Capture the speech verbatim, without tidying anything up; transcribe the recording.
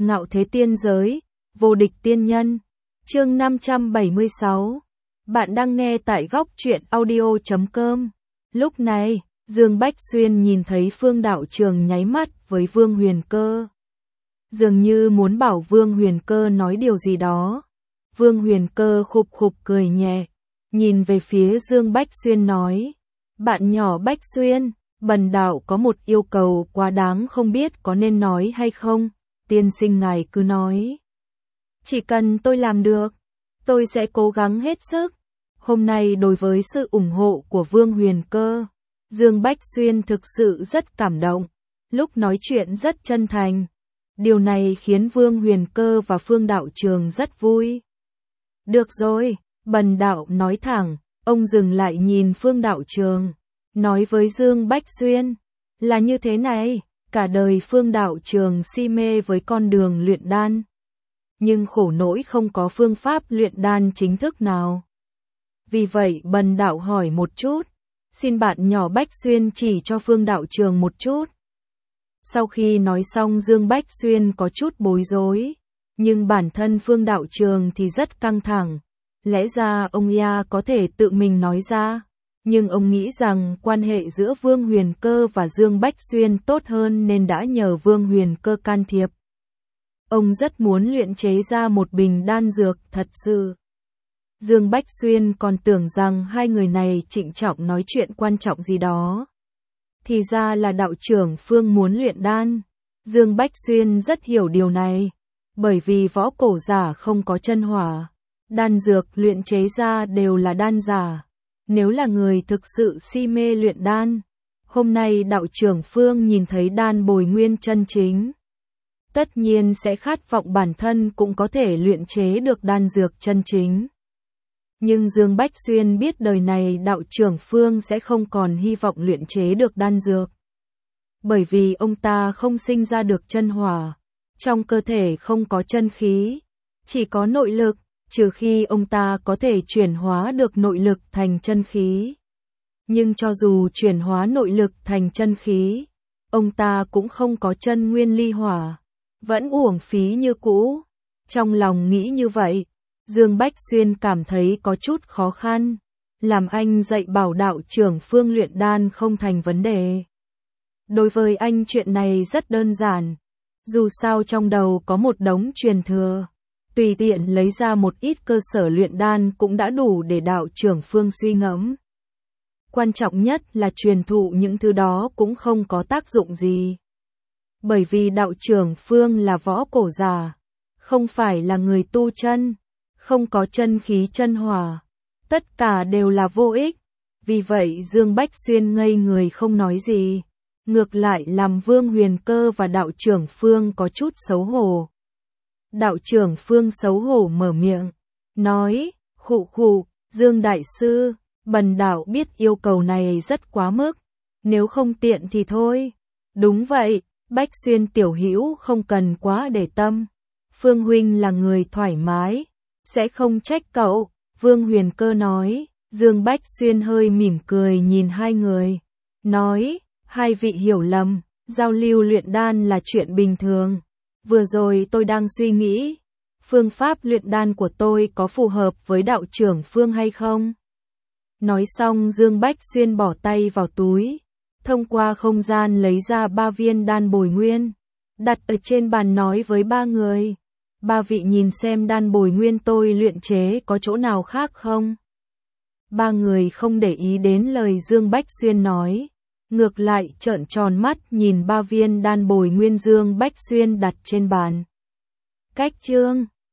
Ngạo thế tiên giới, vô địch tiên nhân. Chương năm trăm bảy mươi sáu. Bạn đang nghe tại góc truyện audio chấm com. Lúc này, Dương Bách Xuyên nhìn thấy Phương Đạo Trường nháy mắt với Vương Huyền Cơ. Dường như muốn bảo Vương Huyền Cơ nói điều gì đó. Vương Huyền Cơ khục khục cười nhẹ, nhìn về phía Dương Bách Xuyên nói: "Bạn nhỏ Bách Xuyên, bần đạo có một yêu cầu quá đáng không biết có nên nói hay không, tiên sinh ngài cứ nói. Chỉ cần tôi làm được, tôi sẽ cố gắng hết sức." Hôm nay đối với sự ủng hộ của Vương Huyền Cơ, Dương Bách Xuyên thực sự rất cảm động, lúc nói chuyện rất chân thành. Điều này khiến Vương Huyền Cơ và Phương Đạo Trường rất vui. "Được rồi, bần đạo nói thẳng." Ông dừng lại nhìn Phương Đạo Trường, nói với Dương Bách Xuyên: "Là như thế này, cả đời Phương Đạo Trường si mê với con đường luyện đan, nhưng khổ nỗi không có phương pháp luyện đan chính thức nào. Vì vậy bần đạo hỏi một chút, xin bạn nhỏ Bách Xuyên chỉ cho Phương Đạo Trường một chút." Sau khi nói xong Dương Bách Xuyên có chút bối rối, nhưng bản thân Phương Đạo Trường thì rất căng thẳng. Lẽ ra ông ya có thể tự mình nói ra, nhưng ông nghĩ rằng quan hệ giữa Vương Huyền Cơ và Dương Bách Xuyên tốt hơn nên đã nhờ Vương Huyền Cơ can thiệp. Ông rất muốn luyện chế ra một bình đan dược thật sự. Dương Bách Xuyên còn tưởng rằng hai người này trịnh trọng nói chuyện quan trọng gì đó. Thì ra là đạo trưởng Phương muốn luyện đan. Dương Bách Xuyên rất hiểu điều này, bởi vì võ cổ giả không có chân hỏa, đan dược luyện chế ra đều là đan giả. Nếu là người thực sự si mê luyện đan, hôm nay đạo trưởng Phương nhìn thấy đan bồi nguyên chân chính, tất nhiên sẽ khát vọng bản thân cũng có thể luyện chế được đan dược chân chính. Nhưng Dương Bách Xuyên biết đời này đạo trưởng Phương sẽ không còn hy vọng luyện chế được đan dược. Bởi vì ông ta không sinh ra được chân hỏa, trong cơ thể không có chân khí, chỉ có nội lực, trừ khi ông ta có thể chuyển hóa được nội lực thành chân khí. Nhưng cho dù chuyển hóa nội lực thành chân khí, ông ta cũng không có chân nguyên ly hỏa, vẫn uổng phí như cũ. Trong lòng nghĩ như vậy, Dương Bách Xuyên cảm thấy có chút khó khăn. Làm anh dạy bảo đạo trưởng Phương luyện đan không thành vấn đề. Đối với anh chuyện này rất đơn giản. Dù sao trong đầu có một đống truyền thừa, tùy tiện lấy ra một ít cơ sở luyện đan cũng đã đủ để đạo trưởng Phương suy ngẫm. Quan trọng nhất là truyền thụ những thứ đó cũng không có tác dụng gì. Bởi vì đạo trưởng Phương là võ cổ giả, không phải là người tu chân, không có chân khí chân hỏa, tất cả đều là vô ích. Vì vậy Dương Bách Xuyên ngây người không nói gì, ngược lại làm Vương Huyền Cơ và đạo trưởng Phương có chút xấu hổ. Đạo trưởng Phương xấu hổ mở miệng, nói: "Khụ khụ, Dương Đại Sư, bần đạo biết yêu cầu này rất quá mức, nếu không tiện thì thôi." "Đúng vậy, Bách Xuyên tiểu hữu không cần quá để tâm. Phương huynh là người thoải mái, sẽ không trách cậu." Vương Huyền Cơ nói. Dương Bách Xuyên hơi mỉm cười nhìn hai người, nói: "Hai vị hiểu lầm, giao lưu luyện đan là chuyện bình thường. Vừa rồi tôi đang suy nghĩ, phương pháp luyện đan của tôi có phù hợp với đạo trưởng Phương hay không?" Nói xong Dương Bách Xuyên bỏ tay vào túi, thông qua không gian lấy ra ba viên đan bồi nguyên, đặt ở trên bàn nói với ba người: "Ba vị nhìn xem đan bồi nguyên tôi luyện chế có chỗ nào khác không?" Ba người không để ý đến lời Dương Bách Xuyên nói, ngược lại trợn tròn mắt nhìn ba viên đan bồi nguyên Dương Bách Xuyên đặt trên bàn. Cách chương